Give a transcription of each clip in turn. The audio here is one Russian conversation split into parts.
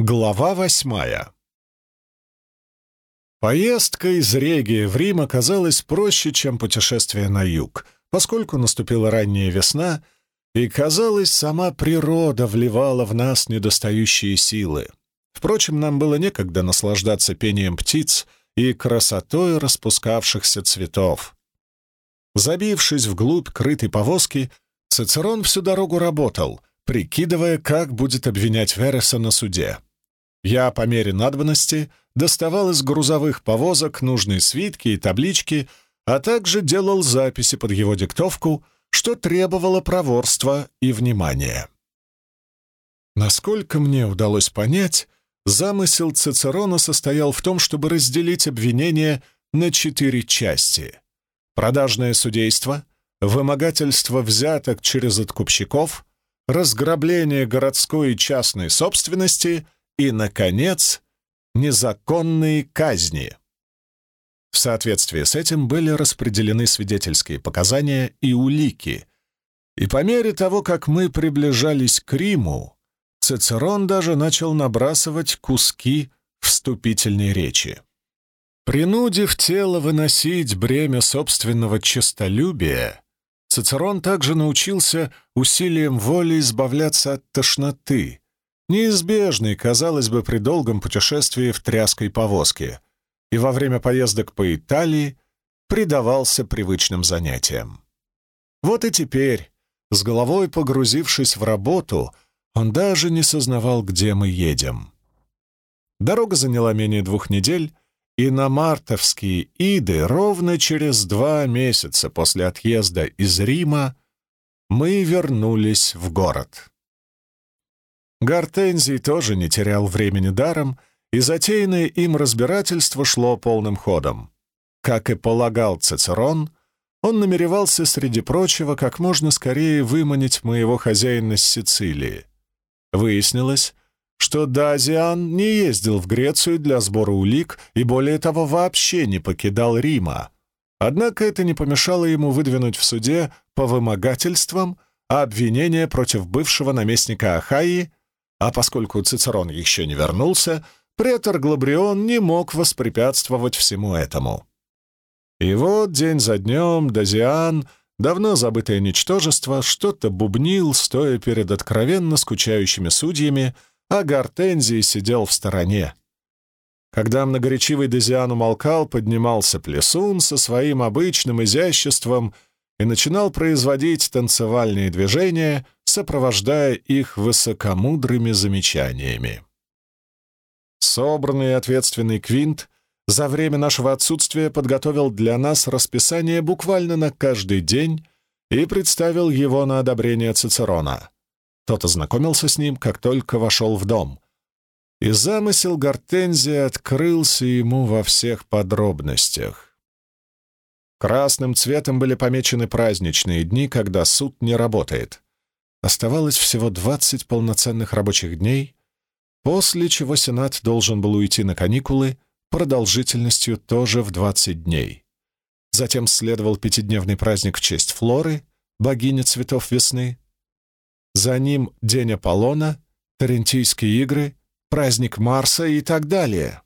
Глава 8. Поездка из Регии в Рим оказалась проще, чем путешествие на юг, поскольку наступила ранняя весна, и, казалось, сама природа вливала в нас недостающие силы. Впрочем, нам было некогда наслаждаться пением птиц и красотой распускавшихся цветов. Забившись вглубь крытой повозки, Цицерон всю дорогу работал, прикидывая, как будет обвинять Вереса на суде. Я, по мере надобности, доставал из грузовых повозок нужные свитки и таблички, а также делал записи под его диктовку, что требовало проворства и внимания. Насколько мне удалось понять, замысел Цицерона состоял в том, чтобы разделить обвинение на 4 части: продажное судейство, вымогательство взяток через откупщиков, разграбление городской и частной собственности и, наконец, незаконные казни. В соответствии с этим были распределены свидетельские показания и улики, и по мере того, как мы приближались к Риму, Цицерон даже начал набрасывать куски вступительной речи. Принудив тело выносить бремя собственного честолюбия, Цицерон также научился усилием воли избавляться от тошноты, неизбежный, казалось бы, при долгом путешествии в тряской повозке, и во время поездок по Италии предавался привычным занятиям. Вот и теперь, с головой погрузившись в работу, он даже не сознавал, где мы едем. Дорога заняла менее 2 недель, и на мартовские иды ровно через 2 месяца после отъезда из Рима мы вернулись в город. Гортензий тоже не терял времени даром, и затеянное им разбирательство шло полным ходом. Как и полагал Цицерон, он намеревался, среди прочего, как можно скорее выманить моего хозяина с Сицилии. Выяснилось, что Дазиан не ездил в Грецию для сбора улик и, более того, вообще не покидал Рима. Однако это не помешало ему выдвинуть в суде по вымогательствам обвинение против бывшего наместника Ахайи, а поскольку Цицерон еще не вернулся, претор Глабрион не мог воспрепятствовать всему этому. И вот день за днем Дазиан, давно забытое ничтожество, что-то бубнил, стоя перед откровенно скучающими судьями, а Гортензий сидел в стороне. Когда многоречивый Дазиан умолкал, поднимался плясун со своим обычным изяществом и начинал производить танцевальные движения, сопровождая их высокомудрыми замечаниями. Собранный и ответственный Квинт за время нашего отсутствия подготовил для нас расписание буквально на каждый день и представил его на одобрение Цицерона. Тот ознакомился с ним, как только вошел в дом, и замысел Гортензия открылся ему во всех подробностях. Красным цветом были помечены праздничные дни, когда суд не работает. Оставалось всего 20 полноценных рабочих дней, после чего Сенат должен был уйти на каникулы продолжительностью тоже в 20 дней. Затем следовал 5-дневный праздник в честь Флоры, богини цветов весны. За ним День Аполлона, Тарентийские игры, праздник Марса и так далее.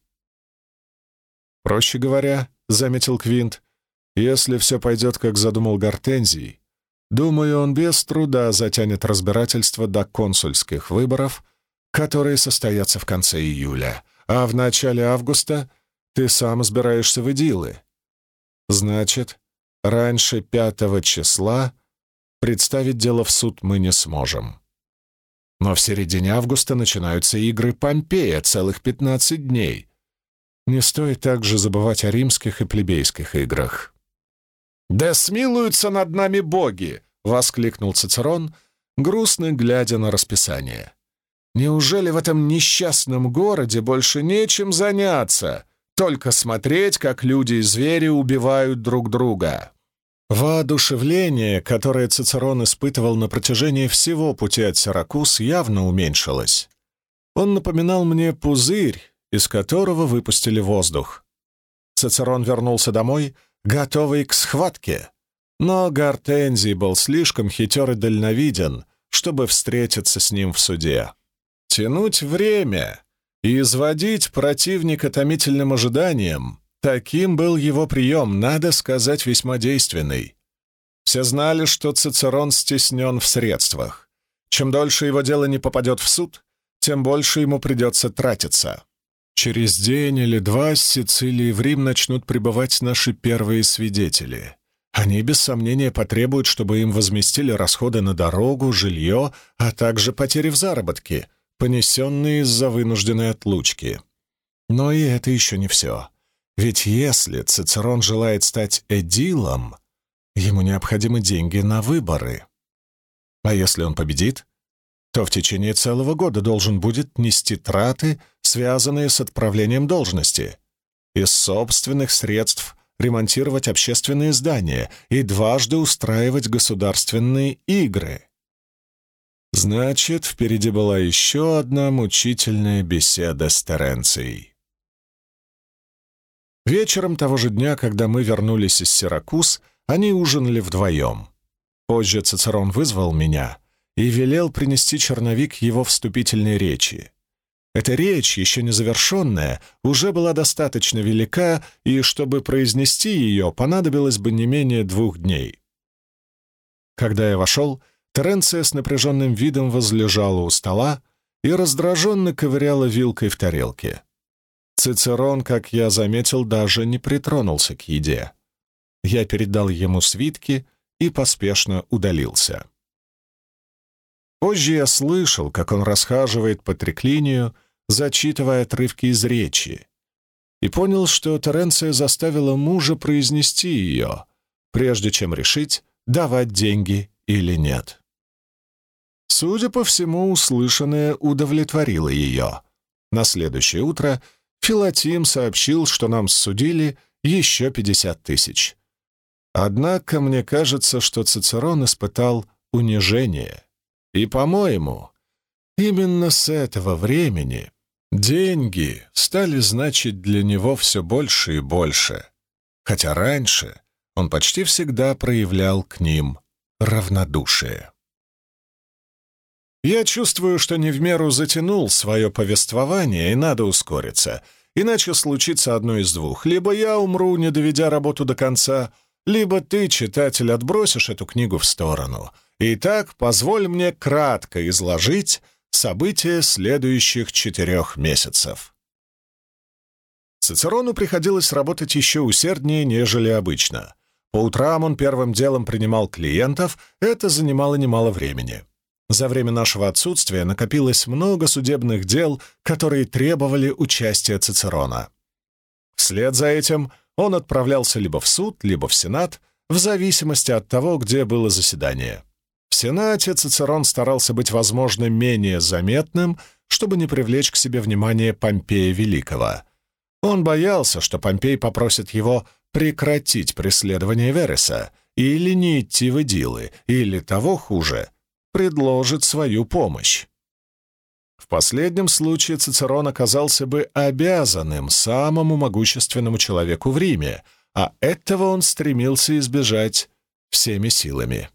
«Проще говоря, — заметил Квинт, — если все пойдет, как задумал Гортензий, думаю, он без труда затянет разбирательство до консульских выборов, которые состоятся в конце июля, а в начале августа ты сам избираешься в эдилы. Значит, раньше 5 числа представить дело в суд мы не сможем. Но в середине августа начинаются игры Помпея, целых 15 дней. Не стоит также забывать о римских и плебейских играх». «Да смилуются над нами боги!» — воскликнул Цицерон, грустно глядя на расписание. «Неужели в этом несчастном городе больше нечем заняться, только смотреть, как люди и звери убивают друг друга?» Воодушевление, которое Цицерон испытывал на протяжении всего пути от Сиракуз, явно уменьшилось. Он напоминал мне пузырь, из которого выпустили воздух. Цицерон вернулся домой, готовый к схватке, но Гортензий был слишком хитер и дальновиден, чтобы встретиться с ним в суде. Тянуть время И изводить противника томительным ожиданием — таким был его прием, надо сказать, весьма действенный. Все знали, что Цицерон стеснен в средствах. Чем дольше его дело не попадет в суд, тем больше ему придется тратиться. Через день или два с Сицилии в Рим начнут прибывать наши первые свидетели. Они, без сомнения, потребуют, чтобы им возместили расходы на дорогу, жилье, а также потери в заработке, понесенные из-за вынужденной отлучки. Но и это еще не все. Ведь если Цицерон желает стать эдилом, ему необходимы деньги на выборы. А если он победит, то в течение целого года должен будет нести траты, связанные с отправлением должности, из собственных средств ремонтировать общественные здания и дважды устраивать государственные игры. Значит, впереди была еще одна мучительная беседа с Теренцией. Вечером того же дня, когда мы вернулись из Сиракуз, они ужинали вдвоем. Позже Цицерон вызвал меня и велел принести черновик его вступительной речи. Эта речь, еще не завершенная, уже была достаточно велика, и чтобы произнести ее, понадобилось бы не менее 2 дней. Когда я вошел, Теренция с напряженным видом возлежала у стола и раздраженно ковыряла вилкой в тарелке. Цицерон, как я заметил, даже не притронулся к еде. Я передал ему свитки и поспешно удалился. Позже я слышал, как он расхаживает по триклинию, зачитывая отрывки из речи, и понял, что Теренция заставила мужа произнести ее, прежде чем решить, давать деньги или нет. Судя по всему, услышанное удовлетворило ее. На следующее утро Филатим сообщил, что нам ссудили еще 50 тысяч. Однако мне кажется, что Цицерон испытал унижение. И, по-моему, именно с этого времени деньги стали значить для него все больше и больше, хотя раньше он почти всегда проявлял к ним равнодушие. Я чувствую, что не в меру затянул свое повествование, и надо ускориться, иначе случится одно из двух. Либо я умру, не доведя работу до конца, либо ты, читатель, отбросишь эту книгу в сторону. Итак, позволь мне кратко изложить события следующих 4 месяцев. Цицерону приходилось работать еще усерднее, нежели обычно. По утрам он первым делом принимал клиентов, это занимало немало времени. За время нашего отсутствия накопилось много судебных дел, которые требовали участия Цицерона. Вслед за этим он отправлялся либо в суд, либо в Сенат, в зависимости от того, где было заседание. В Сенате Цицерон старался быть, возможно, менее заметным, чтобы не привлечь к себе внимание Помпея Великого. Он боялся, что Помпей попросит его прекратить преследование Вереса или не идти в эдилы, или, того хуже, предложит свою помощь. В последнем случае Цицерон оказался бы обязанным самому могущественному человеку в Риме, а этого он стремился избежать всеми силами.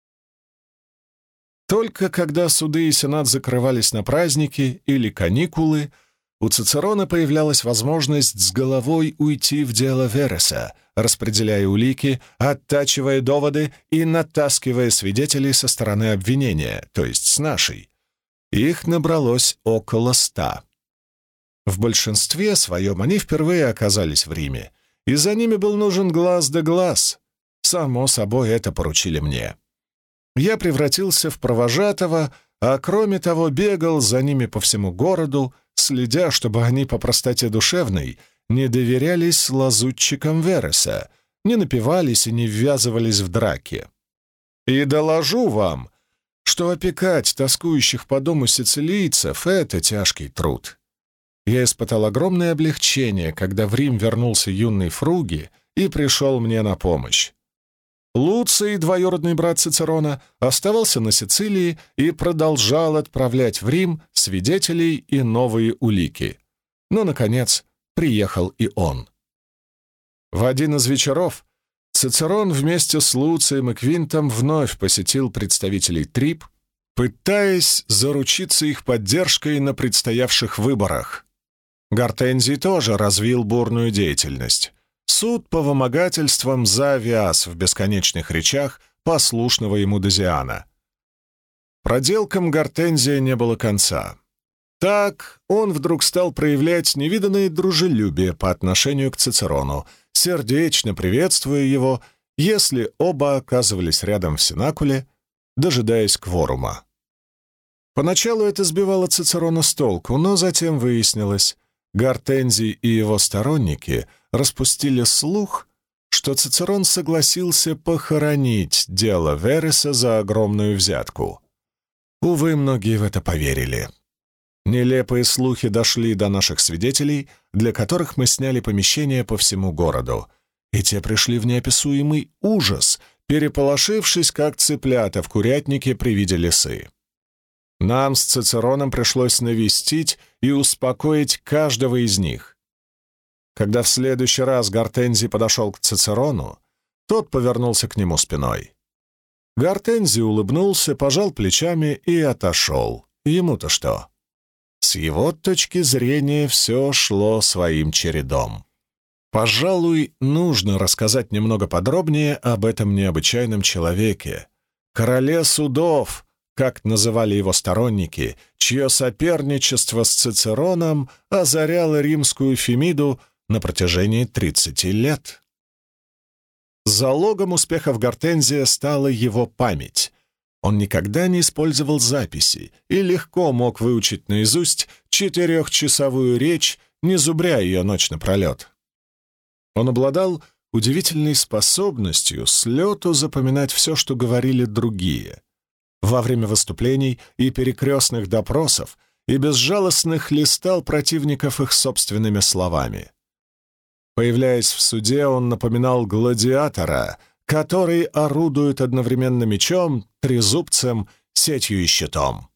Только когда суды и сенат закрывались на праздники или каникулы, у Цицерона появлялась возможность с головой уйти в дело Вереса, распределяя улики, оттачивая доводы и натаскивая свидетелей со стороны обвинения, то есть с нашей. Их набралось около 100. В большинстве своем они впервые оказались в Риме, и за ними был нужен глаз да глаз. Само собой, это поручили мне. Я превратился в провожатого, а кроме того бегал за ними по всему городу, следя, чтобы они по простоте душевной не доверялись лазутчикам Вереса, не напивались и не ввязывались в драки. И доложу вам, что опекать тоскующих по дому сицилийцев — это тяжкий труд. Я испытал огромное облегчение, когда в Рим вернулся юный Фруги и пришел мне на помощь. Луций, двоюродный брат Цицерона, оставался на Сицилии и продолжал отправлять в Рим свидетелей и новые улики. Но, наконец, приехал и он. В один из вечеров Цицерон вместе с Луцием и Квинтом вновь посетил представителей Трип, пытаясь заручиться их поддержкой на предстоявших выборах. Гортензий тоже развил бурную деятельность. Суд по вымогательствам завяз в бесконечных речах послушного ему Дезиана. Проделкам Гортензия не было конца. Так он вдруг стал проявлять невиданное дружелюбие по отношению к Цицерону, сердечно приветствуя его, если оба оказывались рядом в сенакуле, дожидаясь кворума. Поначалу это сбивало Цицерона с толку, но затем выяснилось, Гортензий и его сторонники распустили слух, что Цицерон согласился похоронить дело Вереса за огромную взятку. Увы, многие в это поверили. Нелепые слухи дошли до наших свидетелей, для которых мы сняли помещение по всему городу, и те пришли в неописуемый ужас, переполошившись, как цыплята в курятнике при виде лисы. Нам с Цицероном пришлось навестить и успокоить каждого из них. Когда в следующий раз Гортензий подошел к Цицерону, тот повернулся к нему спиной. Гортензий улыбнулся, пожал плечами и отошел. Ему-то что? С его точки зрения все шло своим чередом. Пожалуй, нужно рассказать немного подробнее об этом необычайном человеке, короле судов, как называли его сторонники, чье соперничество с Цицероном озаряло римскую Фемиду на протяжении 30 лет. Залогом успехов Гортензия стала его память. Он никогда не использовал записи и легко мог выучить наизусть 4-часовую речь, не зубря ее ночь напролет. Он обладал удивительной способностью с лету запоминать все, что говорили другие. Во время выступлений и перекрестных допросов и безжалостно хлестал противников их собственными словами. Появляясь в суде, он напоминал гладиатора, который орудует одновременно мечом, трезубцем, сетью и щитом.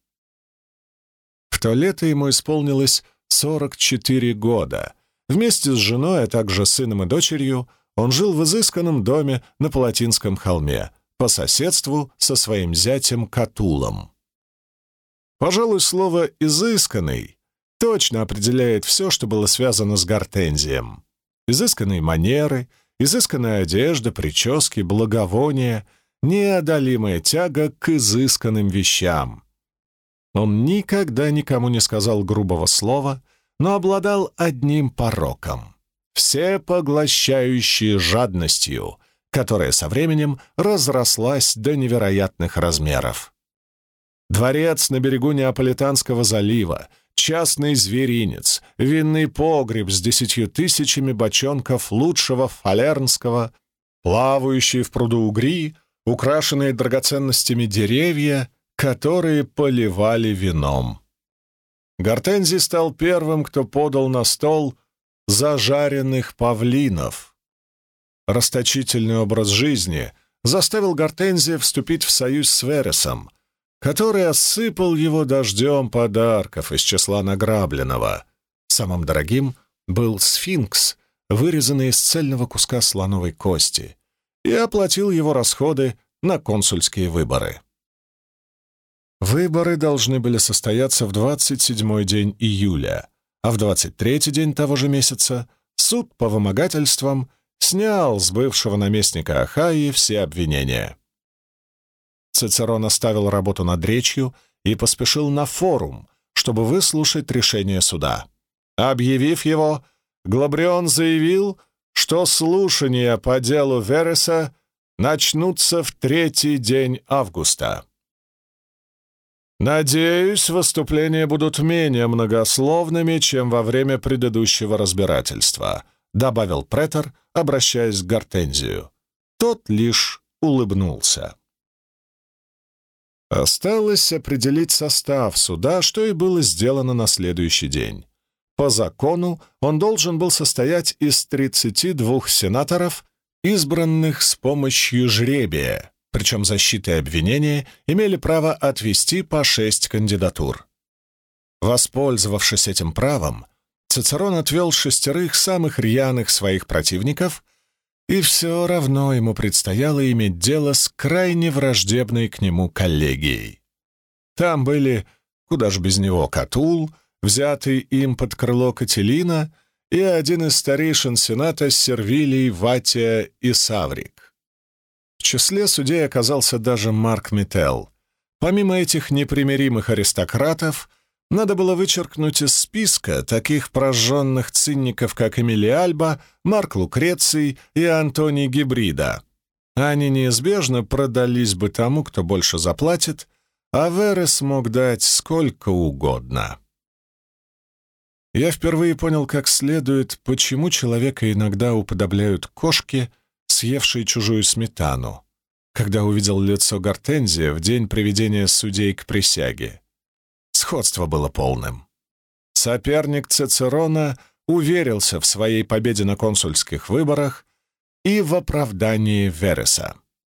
В то лето ему исполнилось 44 года. Вместе с женой, а также сыном и дочерью, он жил в изысканном доме на Палатинском холме, по соседству со своим зятем Катулом. Пожалуй, слово «изысканный» точно определяет все, что было связано с Гортензием. Изысканные манеры, изысканная одежда, прически, благовония, неодолимая тяга к изысканным вещам. Он никогда никому не сказал грубого слова, но обладал одним пороком — всепоглощающей жадностью, которая со временем разрослась до невероятных размеров. Дворец на берегу Неаполитанского залива, частный зверинец, винный погреб с 10 000 бочонков лучшего фалернского, плавающие в пруду угри, украшенные драгоценностями деревья, которые поливали вином. Гортензий стал первым, кто подал на стол зажаренных павлинов. Расточительный образ жизни заставил Гортензия вступить в союз с Вересом, который осыпал его дождем подарков из числа награбленного. Самым дорогим был сфинкс, вырезанный из цельного куска слоновой кости, и оплатил его расходы на консульские выборы. Выборы должны были состояться в 27-й день июля, а в 23-й день того же месяца суд по вымогательствам снял с бывшего наместника Ахайи все обвинения. Цицерон оставил работу над речью и поспешил на форум, чтобы выслушать решение суда. Объявив его, Глабрион заявил, что слушания по делу Вереса начнутся в 3-й день августа. «Надеюсь, выступления будут менее многословными, чем во время предыдущего разбирательства», добавил претор, обращаясь к Гортензию. Тот лишь улыбнулся. Осталось определить состав суда, что и было сделано на следующий день. По закону он должен был состоять из 32 сенаторов, избранных с помощью жребия, причем защита и обвинение имели право отвести по 6 кандидатур. Воспользовавшись этим правом, Цицерон отвел 6 самых рьяных своих противников, и все равно ему предстояло иметь дело с крайне враждебной к нему коллегией. Там были, куда ж без него, Катул, взятый им под крыло Кателина, и один из старейшин Сената Сервилий, Ватия и Саврик. В числе судей оказался даже Марк Миттел. Помимо этих непримиримых аристократов, надо было вычеркнуть из списка таких прожженных цинников, как Эмилий Альба, Марк Лукреций и Антоний Гибрида. Они неизбежно продались бы тому, кто больше заплатит, а Верес мог дать сколько угодно. Я впервые понял как следует, почему человека иногда уподобляют кошке, съевшей чужую сметану, когда увидел лицо Гортензия в день приведения судей к присяге. Сходство было полным. Соперник Цицерона уверился в своей победе на консульских выборах и в оправдании Вереса.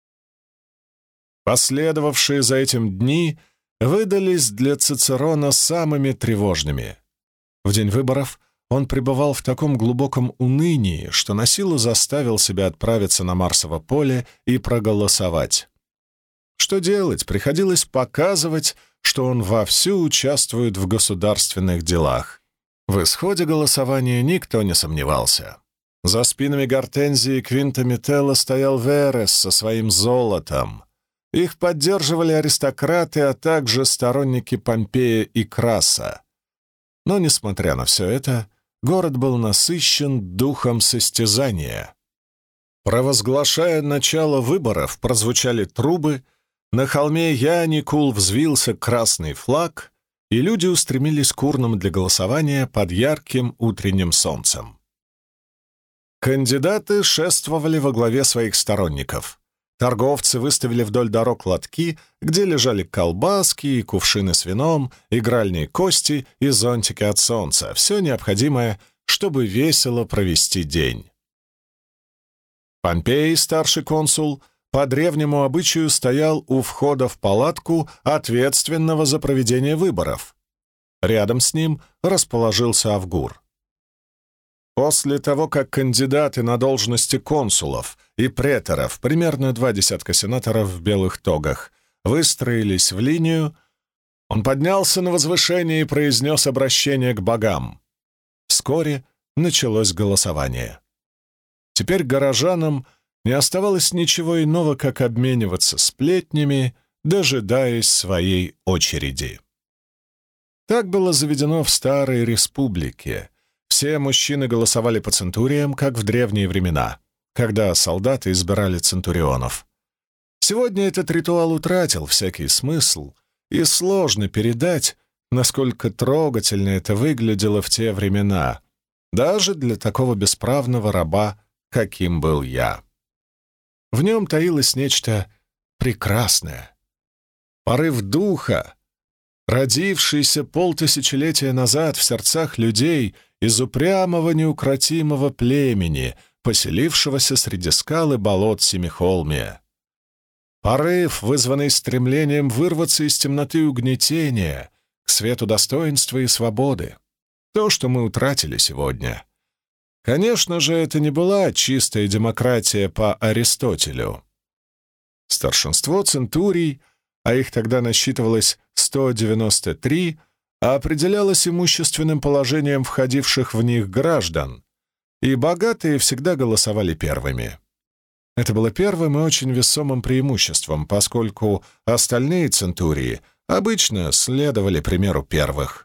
Последовавшие за этим дни выдались для Цицерона самыми тревожными. В день выборов он пребывал в таком глубоком унынии, что насилу заставил себя отправиться на Марсово поле и проголосовать. Что делать? Приходилось показывать, что он вовсю участвует в государственных делах. В исходе голосования никто не сомневался. За спинами Гортензии и Квинта Миттела стоял Верес со своим золотом. Их поддерживали аристократы, а также сторонники Помпея и Краса. Но, несмотря на все это, город был насыщен духом состязания. Провозглашая начало выборов, прозвучали трубы, на холме Яникул взвился красный флаг, и люди устремились к урнам для голосования под ярким утренним солнцем. Кандидаты шествовали во главе своих сторонников. Торговцы выставили вдоль дорог лотки, где лежали колбаски и кувшины с вином, игральные кости и зонтики от солнца, все необходимое, чтобы весело провести день. Помпей, старший консул, по древнему обычаю стоял у входа в палатку ответственного за проведение выборов. Рядом с ним расположился Авгур. После того, как кандидаты на должности консулов и преторов, примерно 20 сенаторов в белых тогах, выстроились в линию, он поднялся на возвышение и произнес обращение к богам. Вскоре началось голосование. Теперь горожанам не оставалось ничего иного, как обмениваться сплетнями, дожидаясь своей очереди. Так было заведено в Старой Республике. Все мужчины голосовали по центуриям, как в древние времена, когда солдаты избирали центурионов. Сегодня этот ритуал утратил всякий смысл, и сложно передать, насколько трогательно это выглядело в те времена, даже для такого бесправного раба, каким был я. В нем таилось нечто прекрасное. Порыв духа, родившийся полтысячелетия назад в сердцах людей из упрямого неукротимого племени, поселившегося среди скал и болот Семихолмия. Порыв, вызванный стремлением вырваться из темноты угнетения к свету достоинства и свободы. То, что мы утратили сегодня. Конечно же, это не была чистая демократия по Аристотелю. Старшинство центурий, а их тогда насчитывалось 193, определялось имущественным положением входивших в них граждан, и богатые всегда голосовали первыми. Это было первым и очень весомым преимуществом, поскольку остальные центурии обычно следовали примеру первых.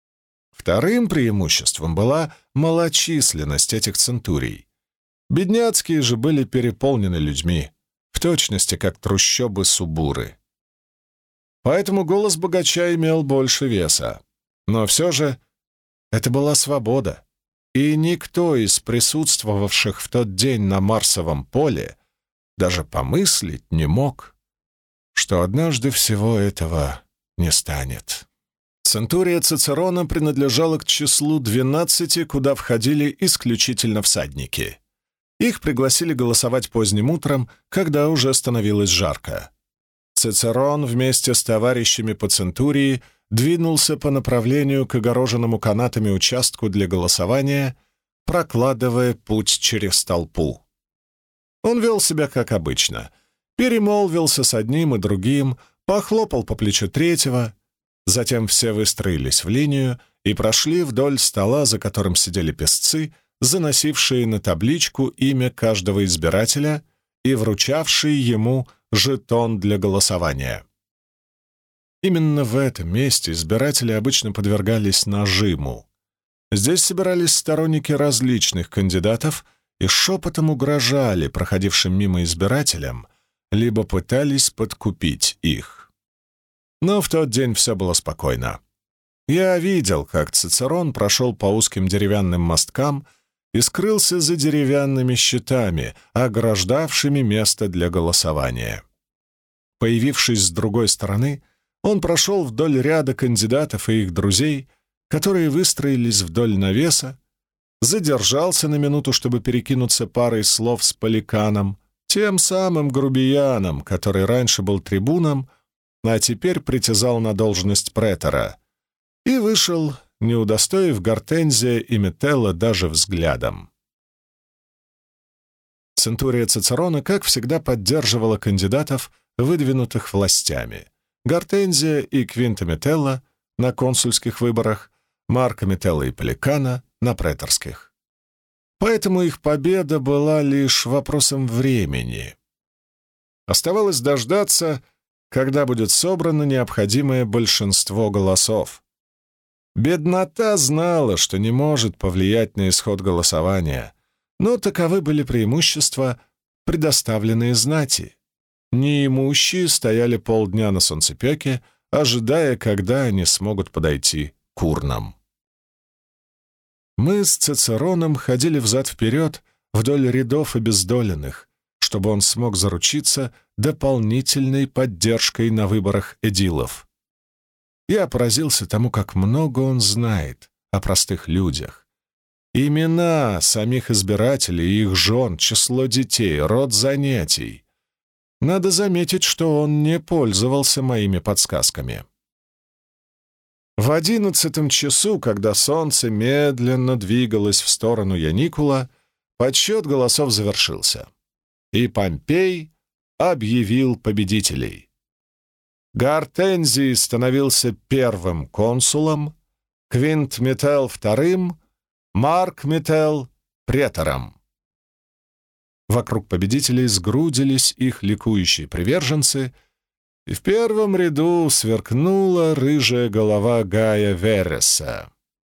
Вторым преимуществом была малочисленность этих центурий. Бедняцкие же были переполнены людьми, в точности как трущобы Субуры. Поэтому голос богача имел больше веса. Но все же это была свобода, и никто из присутствовавших в тот день на Марсовом поле даже помыслить не мог, что однажды всего этого не станет. Центурия Цицерона принадлежала к числу 12, куда входили исключительно всадники. Их пригласили голосовать поздним утром, когда уже становилось жарко. Цицерон вместе с товарищами по центурии двинулся по направлению к огороженному канатами участку для голосования, прокладывая путь через толпу. Он вел себя как обычно, перемолвился с одним и другим, похлопал по плечу третьего, затем все выстроились в линию и прошли вдоль стола, за которым сидели песцы, заносившие на табличку имя каждого избирателя и вручавшие ему жетон для голосования. Именно в этом месте избиратели обычно подвергались нажиму. Здесь собирались сторонники различных кандидатов и шепотом угрожали проходившим мимо избирателям, либо пытались подкупить их. Но в тот день все было спокойно. Я видел, как Цицерон прошел по узким деревянным мосткам и скрылся за деревянными щитами, ограждавшими место для голосования. Появившись с другой стороны, он прошел вдоль ряда кандидатов и их друзей, которые выстроились вдоль навеса, задержался на минуту, чтобы перекинуться парой слов с Поликаном, тем самым грубияном, который раньше был трибуном, а теперь притязал на должность претора, и вышел, не удостоив Гортензия и Метелла даже взглядом. Центурия Цицерона, как всегда, поддерживала кандидатов, выдвинутых властями. Гортензия и Квинта Метелла на консульских выборах, Марка Метелла и Поликана на преторских. Поэтому их победа была лишь вопросом времени. Оставалось дождаться, когда будет собрано необходимое большинство голосов. Беднота знала, что не может повлиять на исход голосования, но таковы были преимущества, предоставленные знати. Неимущие стояли полдня на солнцепеке, ожидая, когда они смогут подойти к урнам. Мы с Цицероном ходили взад-вперед вдоль рядов обездоленных, чтобы он смог заручиться дополнительной поддержкой на выборах эдилов. Я поразился тому, как много он знает о простых людях. Имена самих избирателей, их жен, число детей, род занятий. Надо заметить, что он не пользовался моими подсказками. В 11 часу, когда солнце медленно двигалось в сторону Яникула, подсчет голосов завершился, и Помпей объявил победителей. Гортензий становился первым консулом, Квинт Метелл — вторым, Марк Метелл — претором. Вокруг победителей сгрудились их ликующие приверженцы, и в первом ряду сверкнула рыжая голова Гая Вереса.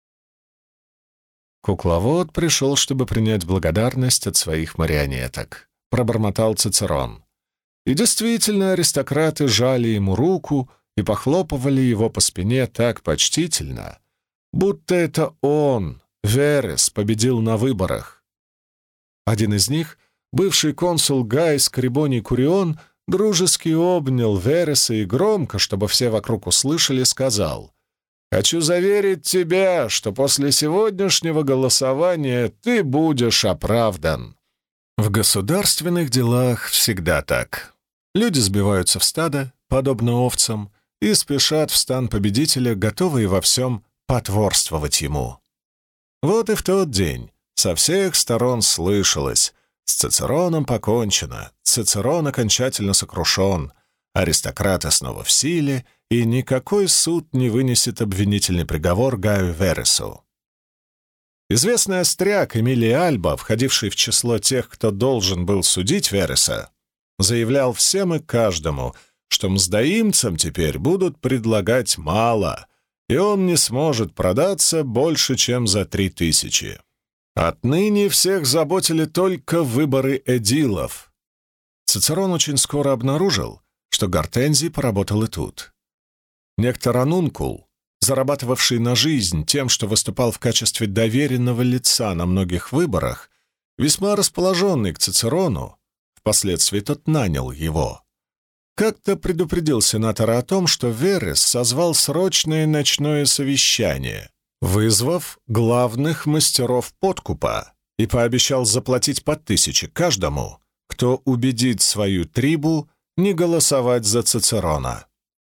«Кукловод пришел, чтобы принять благодарность от своих марионеток», — пробормотал Цицерон. И действительно, аристократы жали ему руку и похлопывали его по спине так почтительно, будто это он, Верес, победил на выборах. Один из них, бывший консул Гай Скрибоний Курион, дружески обнял Вереса и громко, чтобы все вокруг услышали, сказал: «Хочу заверить тебя, что после сегодняшнего голосования ты будешь оправдан». В государственных делах всегда так. Люди сбиваются в стадо, подобно овцам, и спешат в стан победителя, готовые во всем потворствовать ему. Вот и в тот день со всех сторон слышалось: с Цицероном покончено, Цицерон окончательно сокрушен, аристократы снова в силе, и никакой суд не вынесет обвинительный приговор Гаю Вересу. Известный остряк Эмилий Альба, входивший в число тех, кто должен был судить Вереса, заявлял всем и каждому, что мздоимцам теперь будут предлагать мало, и он не сможет продаться больше, чем за 3000. Отныне всех заботили только выборы эдилов. Цицерон очень скоро обнаружил, что Гортензий поработал и тут. Некто Ранункул, зарабатывавший на жизнь тем, что выступал в качестве доверенного лица на многих выборах, весьма расположенный к Цицерону, впоследствии тот нанял его, как-то предупредил сенатора о том, что Верес созвал срочное ночное совещание, вызвав главных мастеров подкупа, и пообещал заплатить по 1000 каждому, кто убедит свою трибу не голосовать за Цицерона.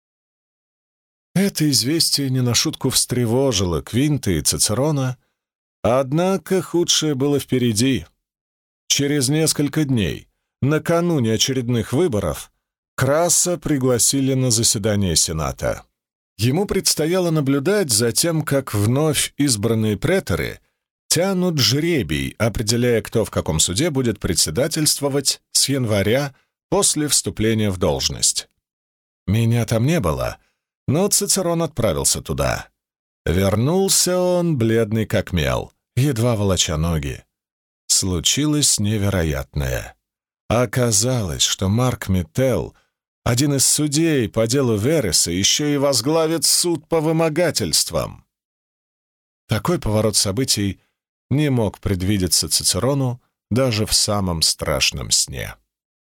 Это известие не на шутку встревожило Квинта и Цицерона, однако худшее было впереди. Через несколько дней, накануне очередных выборов, Краса пригласили на заседание Сената. Ему предстояло наблюдать за тем, как вновь избранные преторы тянут жребий, определяя, кто в каком суде будет председательствовать с января после вступления в должность. Меня там не было, но Цицерон отправился туда. Вернулся он, бледный как мел, едва волоча ноги. Случилось невероятное. Оказалось, что Марк Метелл, один из судей по делу Вереса, еще и возглавит суд по вымогательствам. Такой поворот событий не мог предвидеться Цицерону даже в самом страшном сне.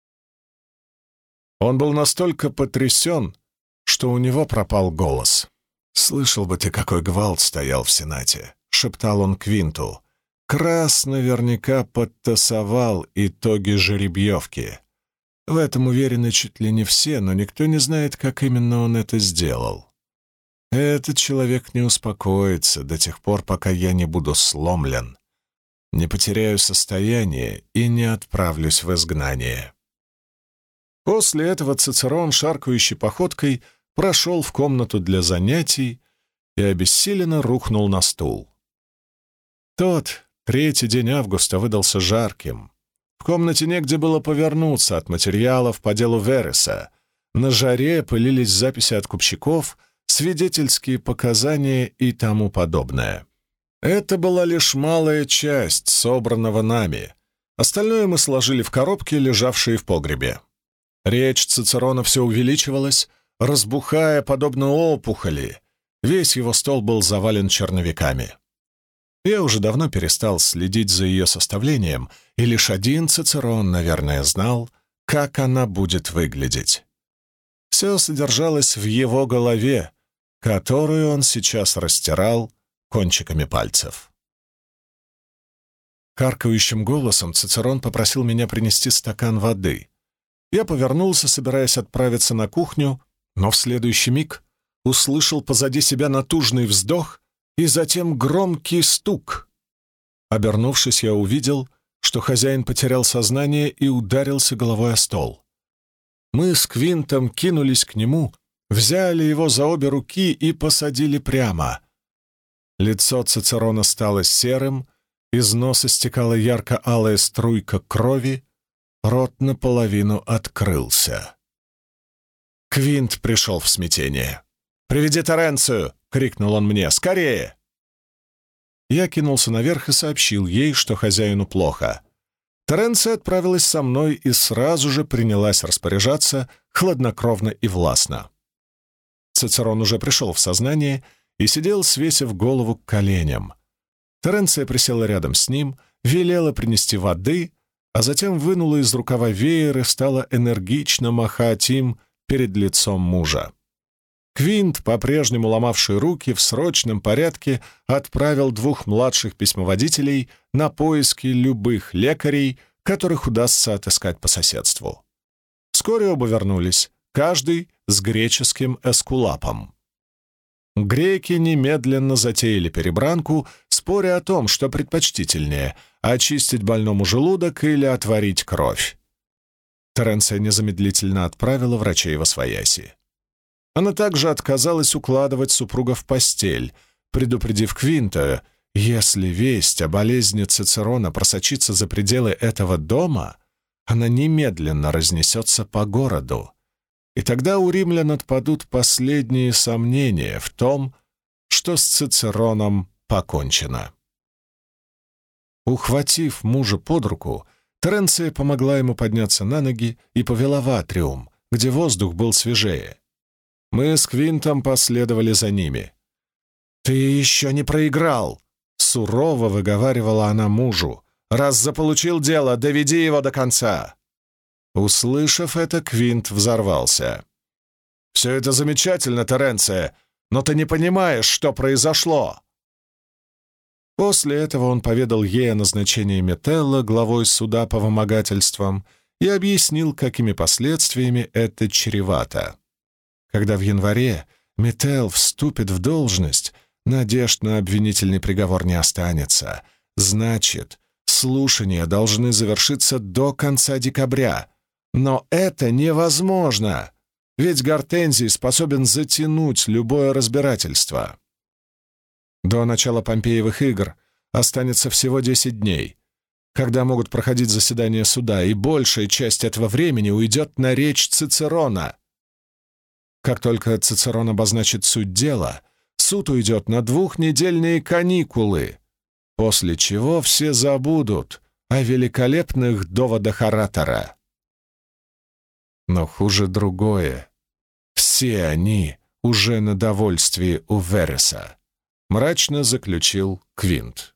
Он был настолько потрясен, что у него пропал голос. «Слышал бы ты, какой гвалт стоял в Сенате», — шептал он Квинту. «Крас наверняка подтасовал итоги жеребьевки. В этом уверены чуть ли не все, но никто не знает, как именно он это сделал. Этот человек не успокоится до тех пор, пока я не буду сломлен, не потеряю состояние и не отправлюсь в изгнание». После этого Цицерон, шаркающей походкой, прошел в комнату для занятий и обессиленно рухнул на стул. Тот третий день августа выдался жарким. В комнате негде было повернуться от материалов по делу Вереса. На жаре пылились записи откупщиков, свидетельские показания и тому подобное. Это была лишь малая часть собранного нами. Остальное мы сложили в коробки, лежавшие в погребе. Речь Цицерона все увеличивалась, разбухая, подобно опухоли. Весь его стол был завален черновиками. Я уже давно перестал следить за ее составлением, и лишь один Цицерон, наверное, знал, как она будет выглядеть. Все содержалось в его голове, которую он сейчас растирал кончиками пальцев. Каркающим голосом Цицерон попросил меня принести стакан воды. Я повернулся, собираясь отправиться на кухню, но в следующий миг услышал позади себя натужный вздох и затем громкий стук. Обернувшись, я увидел, что хозяин потерял сознание и ударился головой о стол. Мы с Квинтом кинулись к нему, взяли его за обе руки и посадили прямо. Лицо Цицерона стало серым, из носа стекала ярко-алая струйка крови, рот наполовину открылся. Квинт пришел в смятение. «Приведи Теренцию!» — крикнул он мне. «Скорее!» Я кинулся наверх и сообщил ей, что хозяину плохо. Теренция отправилась со мной и сразу же принялась распоряжаться хладнокровно и властно. Цицерон уже пришел в сознание и сидел, свесив голову к коленям. Теренция присела рядом с ним, велела принести воды, а затем вынула из рукава веер и стала энергично махать им перед лицом мужа. Квинт, по-прежнему ломавший руки, в срочном порядке отправил 2 младших письмоводителей на поиски любых лекарей, которых удастся отыскать по соседству. Вскоре оба вернулись, каждый с греческим эскулапом. Греки немедленно затеяли перебранку, споря о том, что предпочтительнее — очистить больному желудок или отварить кровь. Теренция незамедлительно отправила врачей восвояси. Она также отказалась укладывать супруга в постель, предупредив Квинта, если весть о болезни Цицерона просочится за пределы этого дома, она немедленно разнесется по городу. И тогда у римлян отпадут последние сомнения в том, что с Цицероном покончено. Ухватив мужа под руку, Теренция помогла ему подняться на ноги и повела в атриум, где воздух был свежее. Мы с Квинтом последовали за ними. «Ты еще не проиграл!» — сурово выговаривала она мужу. «Раз заполучил дело, доведи его до конца!» Услышав это, Квинт взорвался. «Все это замечательно, Теренция, но ты не понимаешь, что произошло!» После этого он поведал ей о назначении Метелла главой суда по вымогательствам и объяснил, какими последствиями это чревато. Когда в январе Метелл вступит в должность, надежд на обвинительный приговор не останется. Значит, слушания должны завершиться до конца декабря. Но это невозможно. ведь Гортензий способен затянуть любое разбирательство. До начала Помпеевых игр останется всего 10 дней, когда могут проходить заседания суда, и большая часть этого времени уйдет на речь Цицерона. Как только Цицерон обозначит суть дела, суд уйдет на 2-недельные каникулы, после чего все забудут о великолепных доводах оратора. Но хуже другое. Все они уже на довольствии у Вереса, мрачно заключил Квинт.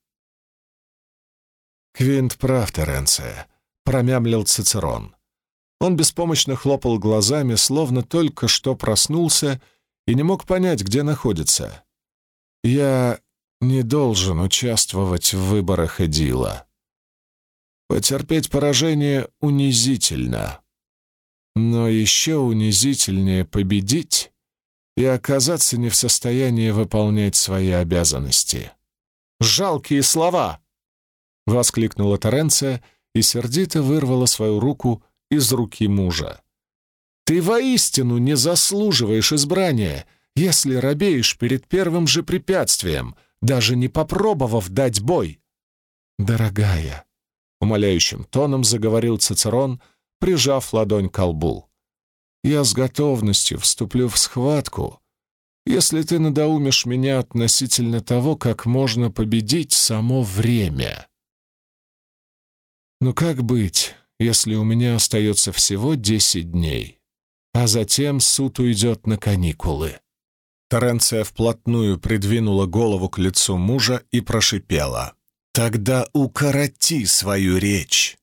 «Квинт прав, Теренция», — промямлил Цицерон. Он беспомощно хлопал глазами, словно только что проснулся и не мог понять, где находится. «Я не должен участвовать в выборах эдила. Потерпеть поражение унизительно. Но еще унизительнее победить и оказаться не в состоянии выполнять свои обязанности». «Жалкие слова!» — воскликнула Теренция и сердито вырвала свою руку из руки мужа. «Ты воистину не заслуживаешь избрания, если робеешь перед первым же препятствием, даже не попробовав дать бой». «Дорогая», — умоляющим тоном заговорил Цицерон, прижав ладонь ко лбу, «я с готовностью вступлю в схватку, если ты надоумишь меня относительно того, как можно победить само время. Но как быть, если у меня остается всего 10 дней, а затем суд уйдет на каникулы?» Теренция вплотную придвинула голову к лицу мужа и прошипела: «Тогда укороти свою речь».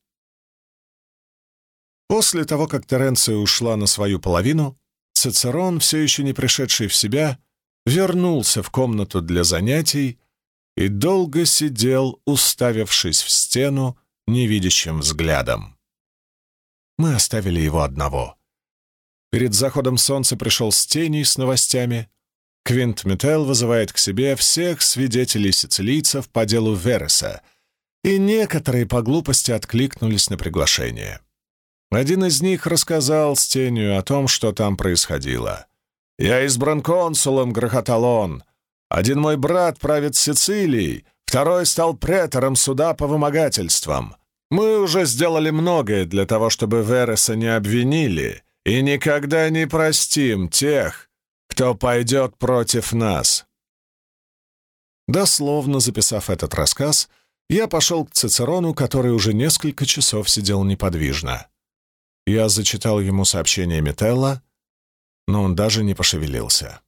После того, как Теренция ушла на свою половину, Цицерон, все еще не пришедший в себя, вернулся в комнату для занятий и долго сидел, уставившись в стену невидящим взглядом. Мы оставили его одного. Перед заходом солнца пришел Стений с новостями. Квинт Метел вызывает к себе всех свидетелей сицилийцев по делу Вереса, и некоторые по глупости откликнулись на приглашение. Один из них рассказал Стению о том, что там происходило. «Я избран консулом», — грохотал он. «Один мой брат правит Сицилией, второй стал претором суда по вымогательствам. Мы уже сделали многое для того, чтобы Вереса не обвинили, и никогда не простим тех, кто пойдет против нас». Дословно записав этот рассказ, я пошел к Цицерону, который уже несколько часов сидел неподвижно. Я зачитал ему сообщение Метелла, но он даже не пошевелился.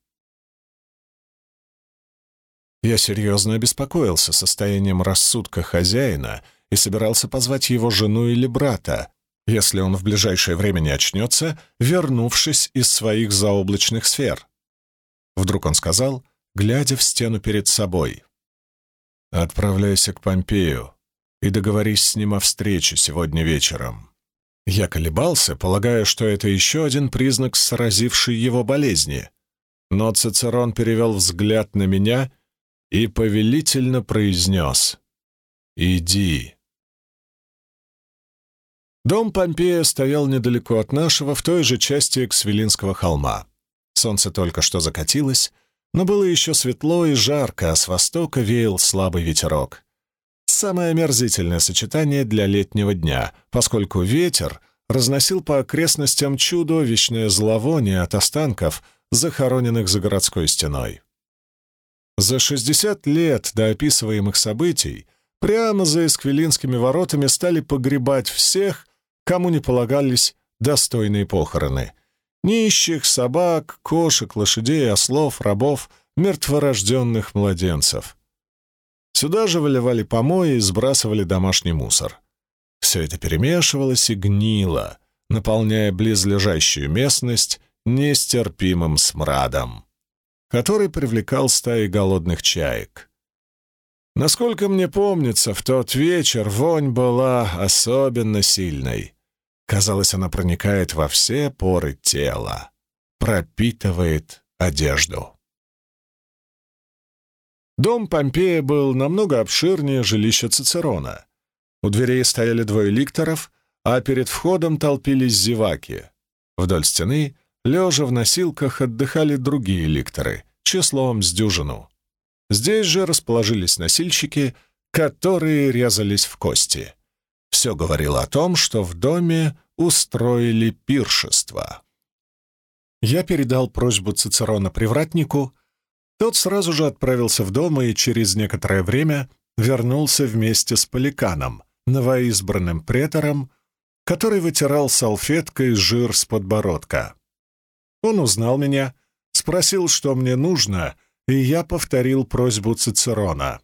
Я серьезно обеспокоился состоянием рассудка хозяина и собирался позвать его жену или брата, если он в ближайшее время не очнется, вернувшись из своих заоблачных сфер. Вдруг он сказал, глядя в стену перед собой: «Отправляйся к Помпею и договорись с ним о встрече сегодня вечером». Я колебался, полагая, что это еще один признак сразившей его болезни, но Цицерон перевел взгляд на меня и повелительно произнес: «Иди». Дом Помпея стоял недалеко от нашего, в той же части Ксвилинского холма. Солнце только что закатилось, но было еще светло и жарко, а с востока веял слабый ветерок. Самое омерзительное сочетание для летнего дня, поскольку ветер разносил по окрестностям чудовищное зловоние от останков, захороненных за городской стеной. За 60 лет до описываемых событий прямо за Эсквилинскими воротами стали погребать всех, кому не полагались достойные похороны: нищих, собак, кошек, лошадей, ослов, рабов, мертворожденных младенцев. Сюда же выливали помои и сбрасывали домашний мусор. Все это перемешивалось и гнило, наполняя близлежащую местность нестерпимым смрадом, который привлекал стаи голодных чаек. Насколько мне помнится, в тот вечер вонь была особенно сильной. Казалось, она проникает во все поры тела, пропитывает одежду. Дом Помпея был намного обширнее жилища Цицерона. У дверей стояли 2 ликторов, а перед входом толпились зеваки. Вдоль стены лежа в носилках, отдыхали другие ликторы, числом с дюжину. Здесь же расположились носильщики, которые резались в кости. Все говорило о том, что в доме устроили пиршество. Я передал просьбу Цицерона привратнику. Тот сразу же отправился в дом и через некоторое время вернулся вместе с Поликаном, новоизбранным претором, который вытирал салфеткой жир с подбородка. Он узнал меня, спросил, что мне нужно, и я повторил просьбу Цицерона.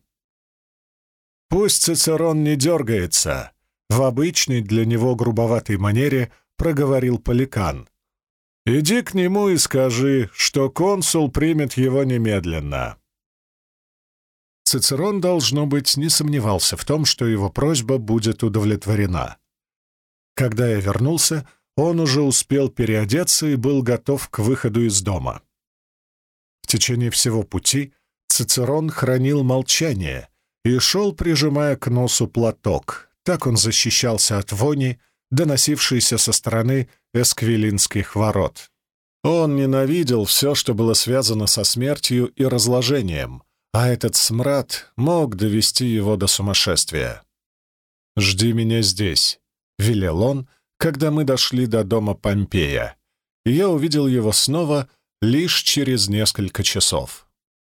«Пусть Цицерон не дергается», — в обычной для него грубоватой манере проговорил Поликан. «Иди к нему и скажи, что консул примет его немедленно». Цицерон, должно быть, не сомневался в том, что его просьба будет удовлетворена. Когда я вернулся, он уже успел переодеться и был готов к выходу из дома. В течение всего пути Цицерон хранил молчание и шел, прижимая к носу платок. Так он защищался от вони, доносившейся со стороны Эсквилинских ворот. Он ненавидел все, что было связано со смертью и разложением, а этот смрад мог довести его до сумасшествия. «Жди меня здесь», — велел он, когда мы дошли до дома Помпея, и я увидел его снова лишь через несколько часов.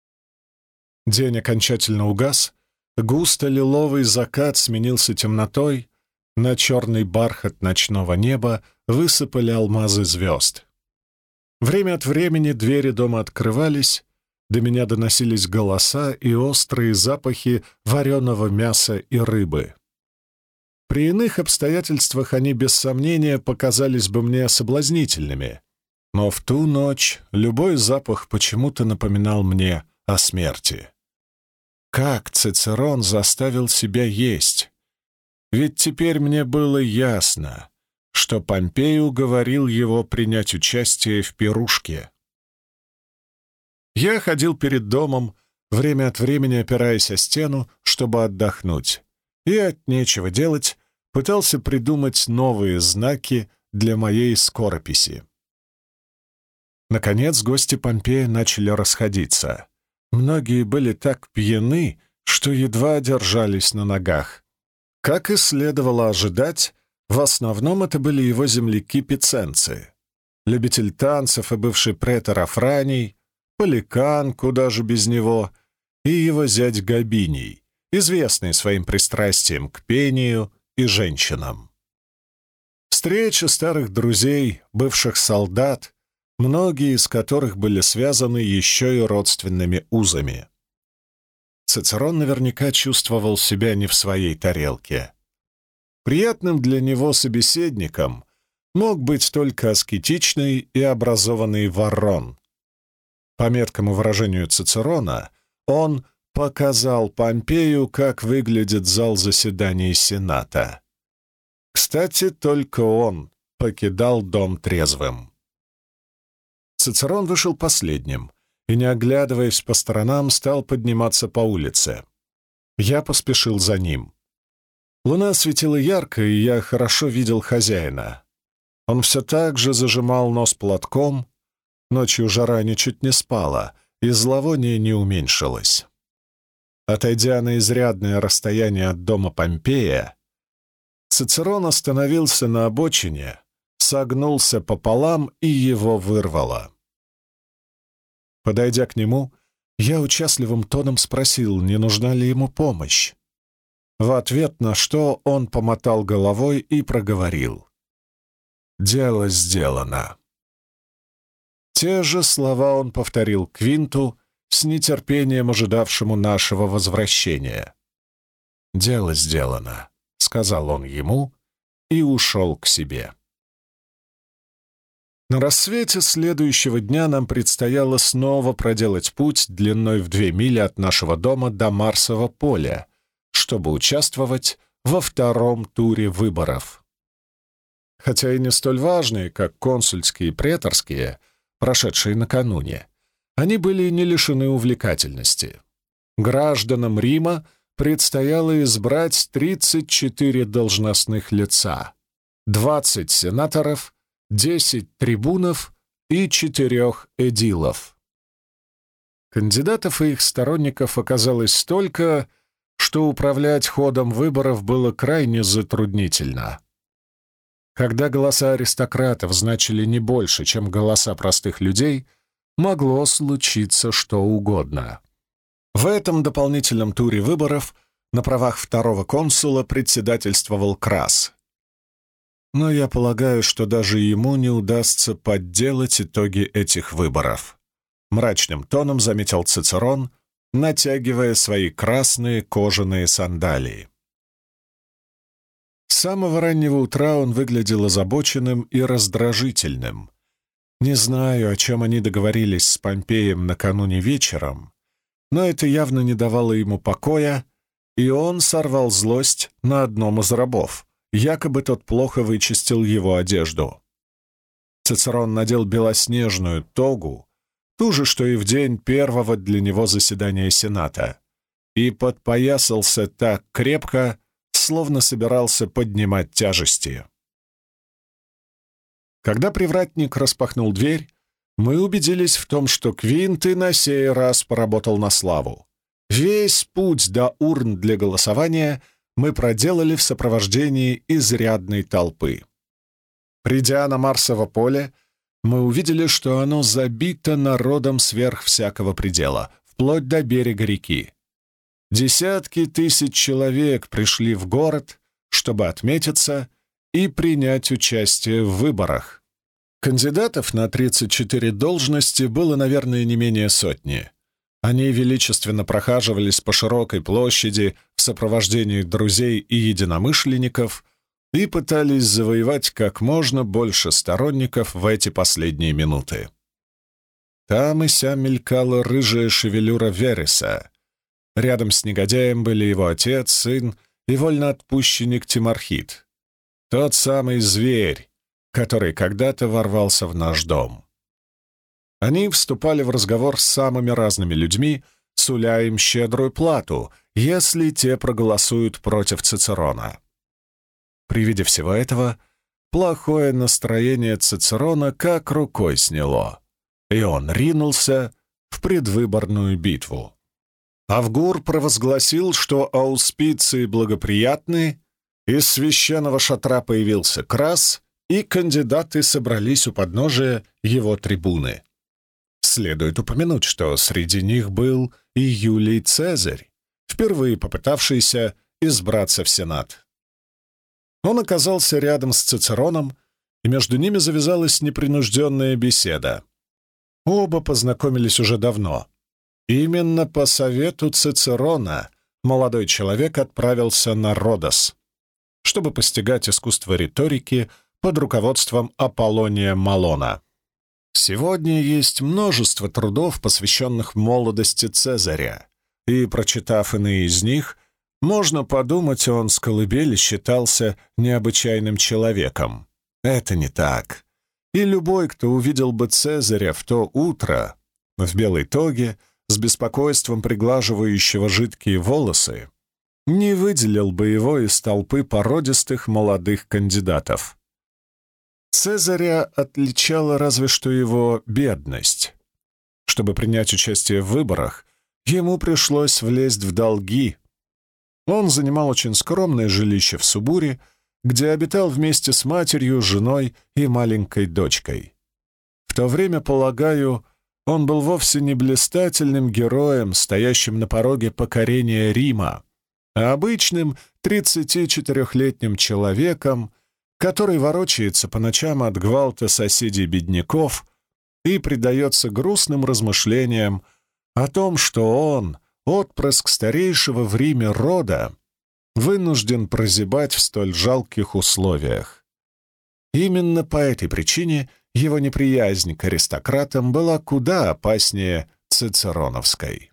День окончательно угас, густо-лиловый закат сменился темнотой, на черный бархат ночного неба высыпали алмазы звезд. Время от времени двери дома открывались, до меня доносились голоса и острые запахи вареного мяса и рыбы. При иных обстоятельствах они, без сомнения, показались бы мне соблазнительными, но в ту ночь любой запах почему-то напоминал мне о смерти. Как Цицерон заставил себя есть? Ведь теперь мне было ясно, что Помпей уговорил его принять участие в пирушке. Я ходил перед домом, время от времени опираясь о стену, чтобы отдохнуть, и от нечего делать пытался придумать новые знаки для моей скорописи. Наконец гости Помпея начали расходиться. Многие были так пьяны, что едва держались на ногах. Как и следовало ожидать, в основном это были его земляки-пиценцы. Любитель танцев и бывший претор Афраний, Поликан, куда же без него, и его зять Габиний, известный своим пристрастием к пению и женщинам. Встреча старых друзей, бывших солдат, многие из которых были связаны еще и родственными узами. Цицерон наверняка чувствовал себя не в своей тарелке. Приятным для него собеседником мог быть только аскетичный и образованный Варрон. По меткому выражению Цицерона, он показал Помпею, как выглядит зал заседаний Сената. Кстати, только он покидал дом трезвым. Цицерон вышел последним и, не оглядываясь по сторонам, стал подниматься по улице. Я поспешил за ним. Луна светила ярко, и я хорошо видел хозяина. Он все так же зажимал нос платком, ночью жара ничуть не спала, и зловоние не уменьшилось. Отойдя на изрядное расстояние от дома Помпея, Цицерон остановился на обочине, согнулся пополам и его вырвало. Подойдя к нему, я участливым тоном спросил, не нужна ли ему помощь. В ответ на что он помотал головой и проговорил: «Дело сделано». Те же слова он повторил Квинту, с нетерпением ожидавшему нашего возвращения. «Дело сделано», — сказал он ему и ушел к себе. На рассвете следующего дня нам предстояло снова проделать путь длиной в 2 мили от нашего дома до Марсового поля, чтобы участвовать во втором туре выборов. Хотя и не столь важные, как консульские и преторские, прошедшие накануне, они были не лишены увлекательности. Гражданам Рима предстояло избрать 34 должностных лица, 20 сенаторов, 10 трибунов и 4 эдилов. Кандидатов и их сторонников оказалось столько, что управлять ходом выборов было крайне затруднительно. Когда голоса аристократов значили не больше, чем голоса простых людей, могло случиться что угодно. В этом дополнительном туре выборов на правах второго консула председательствовал Крас. Но я полагаю, что даже ему не удастся подделать итоги этих выборов. Мрачным тоном заметил Цицерон, натягивая свои красные кожаные сандалии. С самого раннего утра он выглядел озабоченным и раздражительным. Не знаю, о чем они договорились с Помпеем накануне вечером, но это явно не давало ему покоя, и он сорвал злость на одном из рабов, якобы тот плохо вычистил его одежду. Цицерон надел белоснежную тогу, ту же, что и в день первого для него заседания Сената, и подпоясался так крепко, словно собирался поднимать тяжести. Когда привратник распахнул дверь, мы убедились в том, что Квинт и на сей раз поработал на славу. Весь путь до урн для голосования мы проделали в сопровождении изрядной толпы. Придя на Марсово поле, мы увидели, что оно забито народом сверх всякого предела, вплоть до берега реки. Десятки тысяч человек пришли в город, чтобы отметиться и принять участие в выборах. Кандидатов на 34 должности было, наверное, не менее сотни. Они величественно прохаживались по широкой площади в сопровождении друзей и единомышленников и пытались завоевать как можно больше сторонников в эти последние минуты. Там и сям мелькала рыжая шевелюра Вереса. Рядом с негодяем были его отец, сын и вольноотпущенник Тимархит. Тот самый зверь, который когда-то ворвался в наш дом. Они вступали в разговор с самыми разными людьми, суля им щедрую плату, если те проголосуют против Цицерона. При виде всего этого плохое настроение Цицерона как рукой сняло, и он ринулся в предвыборную битву. Авгур провозгласил, что ауспиции благоприятны, из священного шатра появился Крас, и кандидаты собрались у подножия его трибуны. Следует упомянуть, что среди них был и Юлий Цезарь, впервые попытавшийся избраться в Сенат. Он оказался рядом с Цицероном, и между ними завязалась непринужденная беседа. Оба познакомились уже давно. Именно по совету Цицерона молодой человек отправился на Родос, чтобы постигать искусство риторики под руководством Аполлония Малона. Сегодня есть множество трудов, посвященных молодости Цезаря, и, прочитав иные из них, можно подумать, он с колыбели считался необычайным человеком. Это не так. И любой, кто увидел бы Цезаря в то утро, в белой тоге, с беспокойством приглаживающего жидкие волосы, не выделил бы его из толпы породистых молодых кандидатов. Цезаря отличала разве что его бедность. Чтобы принять участие в выборах, ему пришлось влезть в долги. Он занимал очень скромное жилище в Субуре, где обитал вместе с матерью, женой и маленькой дочкой. В то время, полагаю, он был вовсе не блистательным героем, стоящим на пороге покорения Рима, а обычным 34-летним человеком, который ворочается по ночам от гвалта соседей-бедняков и предается грустным размышлениям о том, что он, отпрыск старейшего в Риме рода, вынужден прозябать в столь жалких условиях. Именно по этой причине его неприязнь к аристократам была куда опаснее цицероновской.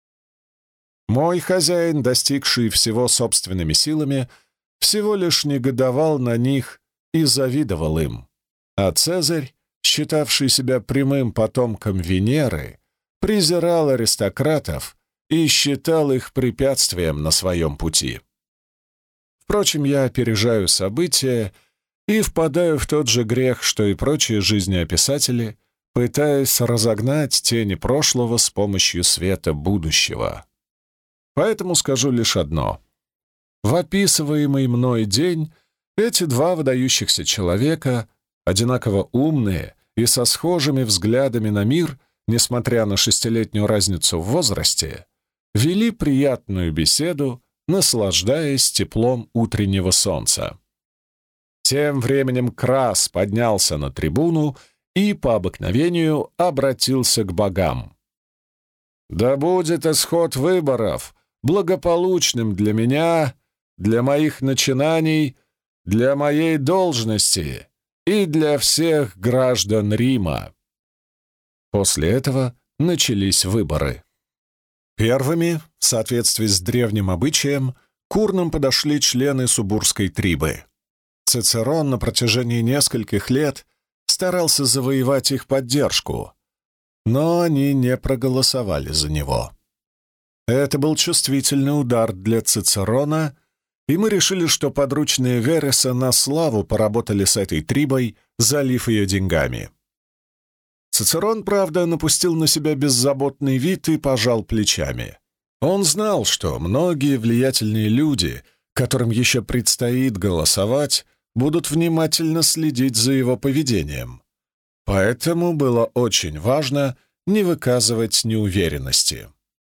Мой хозяин, достигший всего собственными силами, всего лишь негодовал на них и завидовал им, а Цезарь, считавший себя прямым потомком Венеры, презирал аристократов и считал их препятствием на своем пути. Впрочем, я опережаю события и впадаю в тот же грех, что и прочие жизнеописатели, пытаясь разогнать тени прошлого с помощью света будущего. Поэтому скажу лишь одно. В описываемый мной день эти два выдающихся человека, одинаково умные и со схожими взглядами на мир, несмотря на 6-летнюю разницу в возрасте, вели приятную беседу, наслаждаясь теплом утреннего солнца. Тем временем Крас поднялся на трибуну и по обыкновению обратился к богам. «Да будет исход выборов благополучным для меня, для моих начинаний, для моей должности и для всех граждан Рима». После этого начались выборы. Первыми, в соответствии с древним обычаем, к урнам подошли члены субурской трибы. Цицерон на протяжении нескольких лет старался завоевать их поддержку, но они не проголосовали за него. Это был чувствительный удар для Цицерона, и мы решили, что подручные Вереса на славу поработали с этой трибой, залив ее деньгами. Цицерон, правда, напустил на себя беззаботный вид и пожал плечами. Он знал, что многие влиятельные люди, которым еще предстоит голосовать, будут внимательно следить за его поведением. Поэтому было очень важно не выказывать неуверенности.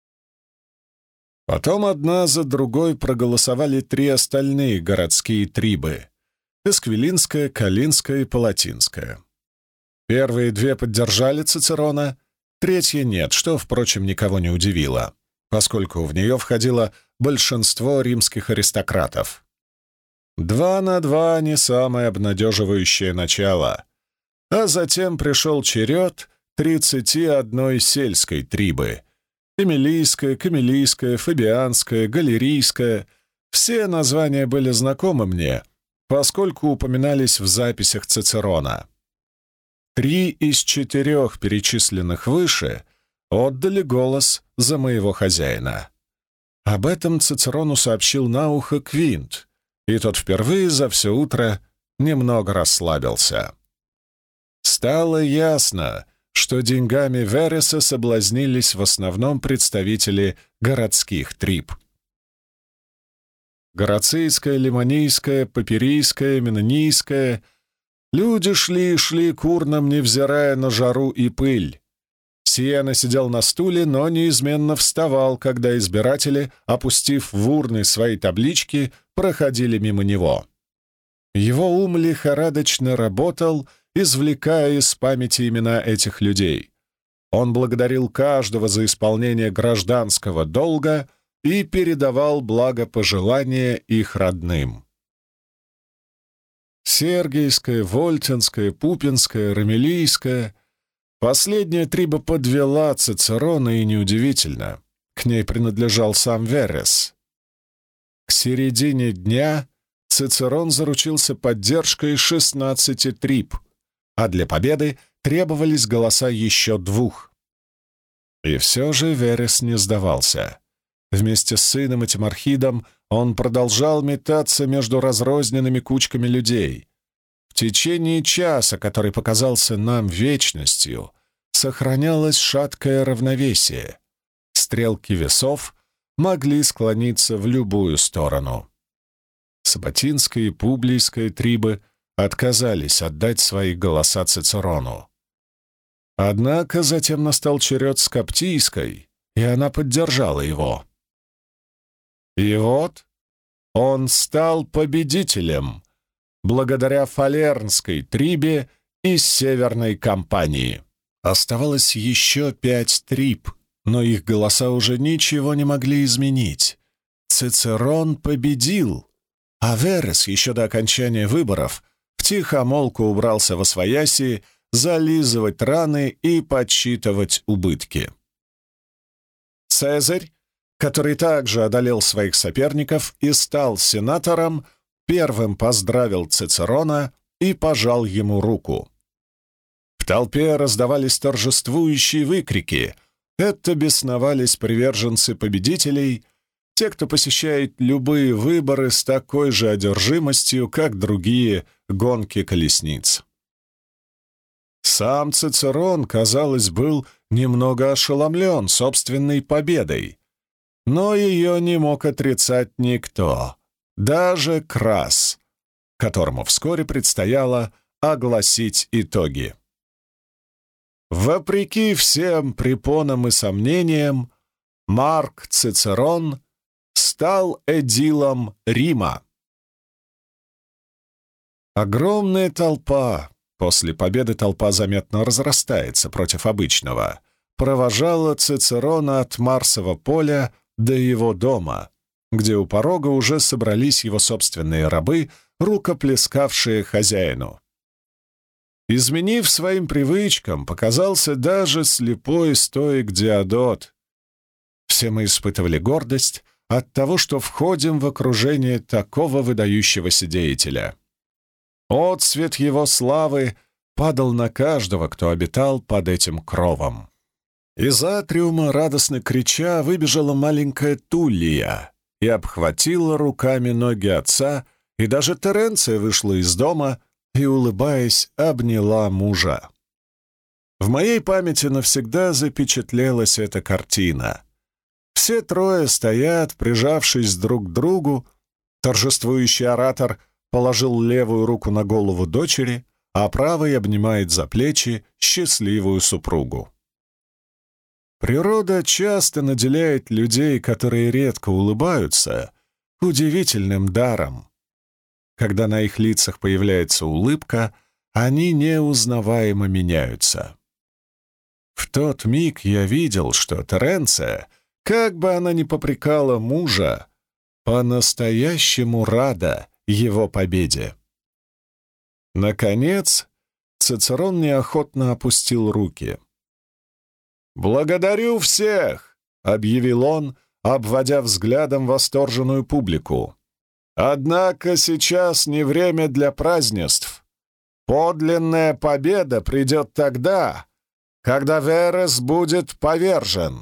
Потом одна за другой проголосовали 3 остальные городские трибы — Эсквилинская, Калинская и Палатинская. Первые 2 поддержали Цицерона, третья — нет, что, впрочем, никого не удивило, поскольку в нее входило большинство римских аристократов. 2 на 2 — не самое обнадеживающее начало, а затем пришел черед 31 сельской трибы — Эмилийская, Камилийская, Фабианская, Галерийская. Все названия были знакомы мне, поскольку упоминались в записях Цицерона. 3 из 4 перечисленных выше отдали голос за моего хозяина. Об этом Цицерону сообщил на ухо Квинт, и тот впервые за все утро немного расслабился. Стало ясно, что деньгами Вереса соблазнились в основном представители городских триб. Горацийская, Лимонийская, Паперийская, Менонийская — люди шли и шли к урнам, невзирая на жару и пыль. Сиена сидел на стуле, но неизменно вставал, когда избиратели, опустив в урны свои таблички, проходили мимо него. Его ум лихорадочно работал, извлекая из памяти имена этих людей. Он благодарил каждого за исполнение гражданского долга и передавал благопожелания их родным. Сергиевская, Вольтинская, Пупинская, Рамелийская — последняя триба подвела Цицерона, и неудивительно. К ней принадлежал сам Верес. К середине дня Цицерон заручился поддержкой 16 триб, а для победы требовались голоса еще 2. И все же Верес не сдавался. Вместе с сыном и Тимархидом он продолжал метаться между разрозненными кучками людей. В течение часа, который показался нам вечностью, сохранялось шаткое равновесие. Стрелки весов могли склониться в любую сторону. Сабатинская и Публийская трибы отказались отдать свои голоса Цицерону. Однако затем настал черед Скоптийской, и она поддержала его. И вот он стал победителем благодаря Фалернской трибе из Северной Кампании. Оставалось еще 5 триб, но их голоса уже ничего не могли изменить. Цицерон победил, а Верес еще до окончания выборов втихомолку убрался восвояси зализывать раны и подсчитывать убытки. Цезарь, который также одолел своих соперников и стал сенатором, первым поздравил Цицерона и пожал ему руку. В толпе раздавались торжествующие выкрики. Это бесновались приверженцы победителей, те, кто посещает любые выборы с такой же одержимостью, как другие гонки колесниц. Сам Цицерон, казалось, был немного ошеломлен собственной победой, но ее не мог отрицать никто, даже Крас, которому вскоре предстояло огласить итоги. Вопреки всем препонам и сомнениям, Марк Цицерон стал эдилом Рима. Огромная толпа, после победы толпа заметно разрастается против обычного, провожала Цицерона от Марсового поля до его дома, где у порога уже собрались его собственные рабы, рукоплескавшие хозяину. Изменив своим привычкам, показался даже слепой стоик Диодот. Все мы испытывали гордость от того, что входим в окружение такого выдающегося деятеля. Отсвет его славы падал на каждого, кто обитал под этим кровом. Из атриума, радостно крича, выбежала маленькая Туллия и обхватила руками ноги отца, и даже Теренция вышла из дома и, улыбаясь, обняла мужа. В моей памяти навсегда запечатлелась эта картина. Все трое стоят, прижавшись друг к другу. Торжествующий оратор положил левую руку на голову дочери, а правой обнимает за плечи счастливую супругу. Природа часто наделяет людей, которые редко улыбаются, удивительным даром. Когда на их лицах появляется улыбка, они неузнаваемо меняются. В тот миг я видел, что Теренция, как бы она ни попрекала мужа, по-настоящему рада его победе. Наконец, Цицерон неохотно опустил руки. «Благодарю всех!» — объявил он, обводя взглядом восторженную публику. «Однако сейчас не время для празднеств. Подлинная победа придет тогда, когда Верес будет повержен.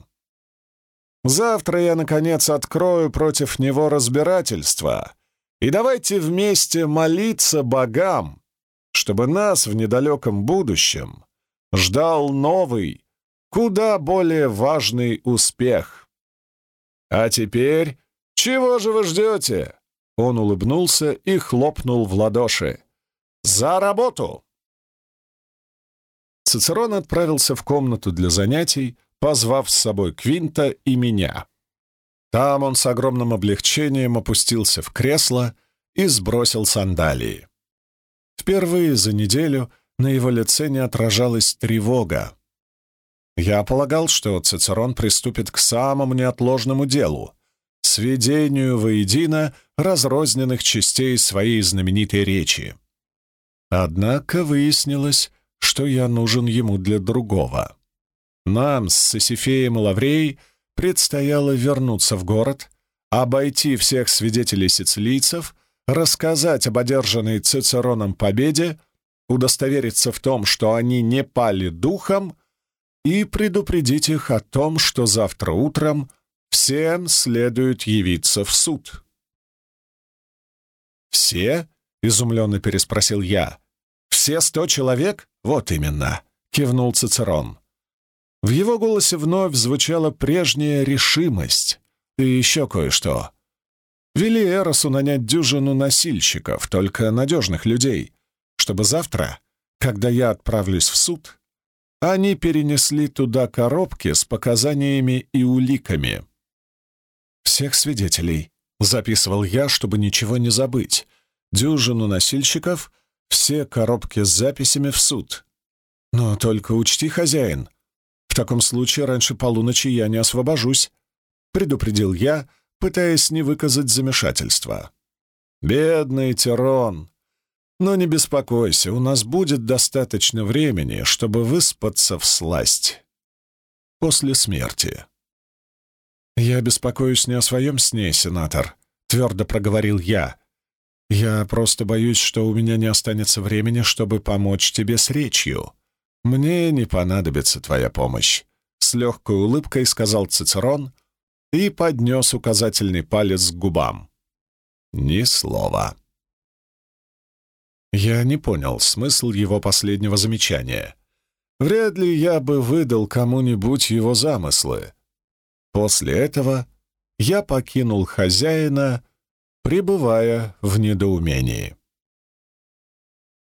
Завтра я, наконец, открою против него разбирательство, и давайте вместе молиться богам, чтобы нас в недалеком будущем ждал новый, куда более важный успех. А теперь, чего же вы ждете?» Он улыбнулся и хлопнул в ладоши. «За работу!» Цицерон отправился в комнату для занятий, позвав с собой Квинта и меня. Там он с огромным облегчением опустился в кресло и сбросил сандалии. Впервые за неделю на его лице не отражалась тревога. Я полагал, что Цицерон приступит к самому неотложному делу — сведению воедино разрозненных частей своей знаменитой речи. Однако выяснилось, что я нужен ему для другого. Нам с Сосифеем и Лавреей предстояло вернуться в город, обойти всех свидетелей сицилийцев, рассказать об одержанной Цицероном победе, удостовериться в том, что они не пали духом, и предупредить их о том, что завтра утром всем следует явиться в суд. «Все?» — изумленно переспросил я. «Все 100 человек? Вот именно!» — кивнул Цицерон. В его голосе вновь звучала прежняя решимость. И еще кое-что. Вели Эросу нанять дюжину носильщиков, только надежных людей, чтобы завтра, когда я отправлюсь в суд, они перенесли туда коробки с показаниями и уликами. «Всех свидетелей», — записывал я, чтобы ничего не забыть, дюжину носильщиков, все коробки с записями в суд. Но только учти, хозяин, в таком случае раньше полуночи я не освобожусь, предупредил я, пытаясь не выказать замешательства. «Бедный Тирон! Но не беспокойся, у нас будет достаточно времени, чтобы выспаться всласть. После смерти». «Я беспокоюсь не о своем сне, сенатор», — твердо проговорил я. «Я просто боюсь, что у меня не останется времени, чтобы помочь тебе с речью. Мне не понадобится твоя помощь», — с легкой улыбкой сказал Цицерон и поднес указательный палец к губам. «Ни слова». Я не понял смысл его последнего замечания. вряд ли я бы выдал кому-нибудь его замыслы. После этого я покинул хозяина, пребывая в недоумении.